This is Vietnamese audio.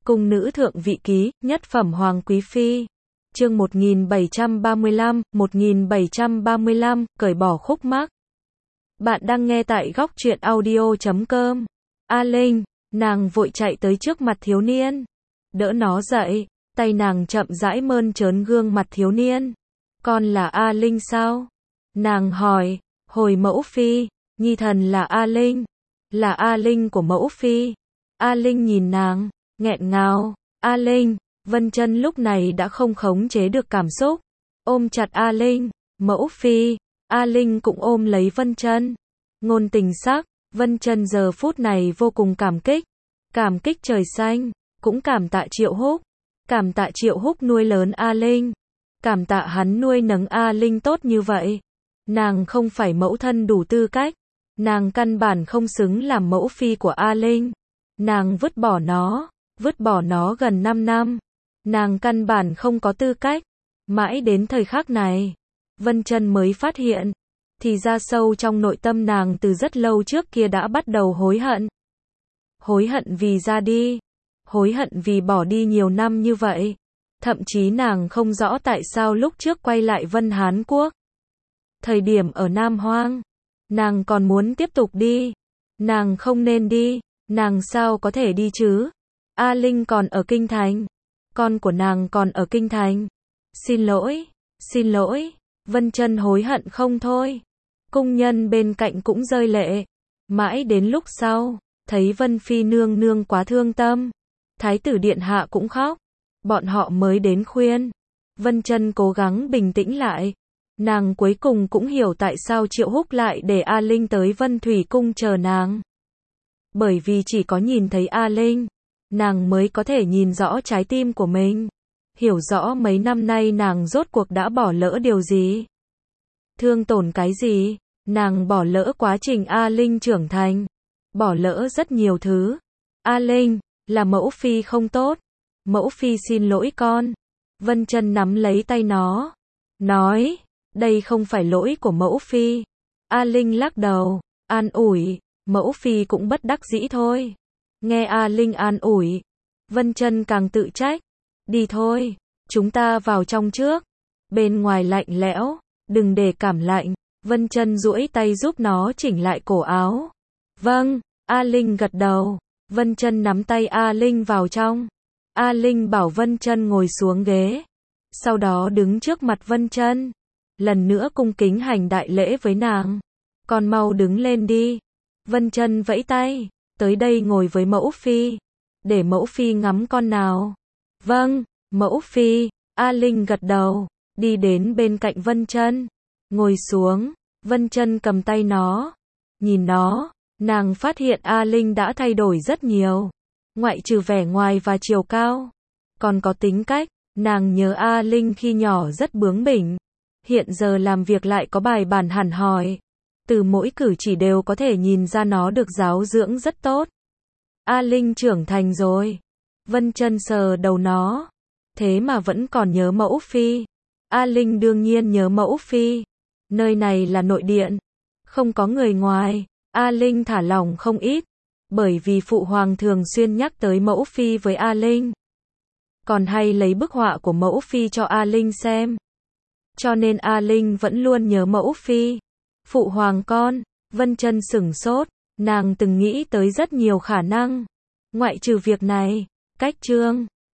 Cung nữ thượng vị ký, nhất phẩm hoàng quý phi. Chương 1735, cởi bỏ khúc mắc. Bạn đang nghe tại góc truyện audio.com. A Linh, nàng vội chạy tới trước mặt thiếu niên, đỡ nó dậy, tay nàng chậm rãi mơn trớn gương mặt thiếu niên. Con là A Linh sao? Nàng hỏi. Hồi mẫu phi, nhi thần là A Linh. Là A Linh của mẫu phi. A Linh nhìn nàng, nghẹn ngào. A Linh, Vân Chân lúc này đã không khống chế được cảm xúc, ôm chặt A Linh. Mẫu phi. A Linh cũng ôm lấy Vân Chân. Ngôn tình sắc, Vân Chân giờ phút này vô cùng cảm kích trời xanh, cũng cảm tạ Triệu Húc, cảm tạ Triệu Húc nuôi lớn A Linh, cảm tạ hắn nuôi nấng A Linh tốt như vậy. Nàng không phải mẫu thân đủ tư cách, nàng căn bản không xứng làm mẫu phi của A Linh. Nàng vứt bỏ nó gần 5 năm. Nàng căn bản không có tư cách. Mãi đến thời khắc này, Vân Chân mới phát hiện, thì ra sâu trong nội tâm nàng từ rất lâu trước kia đã bắt đầu hối hận. Hối hận vì ra đi, hối hận vì bỏ đi nhiều năm như vậy. Thậm chí nàng không rõ tại sao lúc trước quay lại Vân Hán Quốc. Thời điểm ở Nam Hoang, nàng còn muốn tiếp tục đi. Nàng không nên đi, nàng sao có thể đi chứ? A Linh còn ở Kinh Thành, con của nàng còn ở Kinh Thành. Xin lỗi, Vân Chân hối hận không thôi. Cung nhân bên cạnh cũng rơi lệ. Mãi đến lúc sau, thấy Vân Phi nương nương quá thương tâm, Thái tử điện hạ cũng khóc, bọn họ mới đến khuyên. Vân Chân cố gắng bình tĩnh lại. Nàng cuối cùng cũng hiểu tại sao Triệu Húc lại để A Linh tới Vân Thủy Cung chờ nàng. Bởi vì chỉ có nhìn thấy A Linh, nàng mới có thể nhìn rõ trái tim của mình, hiểu rõ mấy năm nay nàng rốt cuộc đã bỏ lỡ điều gì, thương tổn cái gì. Nàng bỏ lỡ quá trình A Linh trưởng thành, bỏ lỡ rất nhiều thứ. A Linh, là mẫu phi không tốt, mẫu phi xin lỗi con. Vân Chân nắm lấy tay nó, nói, đây không phải lỗi của mẫu phi. A Linh lắc đầu, an ủi, mẫu phi cũng bất đắc dĩ thôi. Nghe A Linh an ủi, Vân Chân càng tự trách. Đi thôi, chúng ta vào trong trước, bên ngoài lạnh lẽo, đừng để cảm lạnh. Vân Chân duỗi tay giúp nó chỉnh lại cổ áo. Vâng, A Linh gật đầu. Vân Chân nắm tay A Linh vào trong. A Linh bảo Vân Chân ngồi xuống ghế, sau đó đứng trước mặt Vân Chân, lần nữa cung kính hành đại lễ với nàng. Con mau đứng lên đi. Vân Chân vẫy tay, tới đây ngồi với mẫu phi, để mẫu phi ngắm con nào. Vâng, mẫu phi. A Linh gật đầu, đi đến bên cạnh Vân Chân, ngồi xuống. Vân Chân cầm tay nó, nhìn nó, nàng phát hiện A Linh đã thay đổi rất nhiều, ngoại trừ vẻ ngoài và chiều cao, còn có tính cách. Nàng nhớ A Linh khi nhỏ rất bướng bỉnh, hiện giờ làm việc lại có bài bản hẳn hoi, từ mỗi cử chỉ đều có thể nhìn ra nó được giáo dưỡng rất tốt. A Linh trưởng thành rồi. Vân Chân sờ đầu nó, thế mà vẫn còn nhớ mẫu phi. A Linh đương nhiên nhớ mẫu phi. Nơi này là nội điện, không có người ngoài. A Linh thả lỏng không ít, bởi vì phụ hoàng thường xuyên nhắc tới mẫu phi với A Linh, còn hay lấy bức họa của mẫu phi cho A Linh xem, cho nên A Linh vẫn luôn nhớ mẫu phi. Phụ hoàng con. Vân Chân sửng sốt, nàng từng nghĩ tới rất nhiều khả năng, ngoại trừ việc này. Cách Trương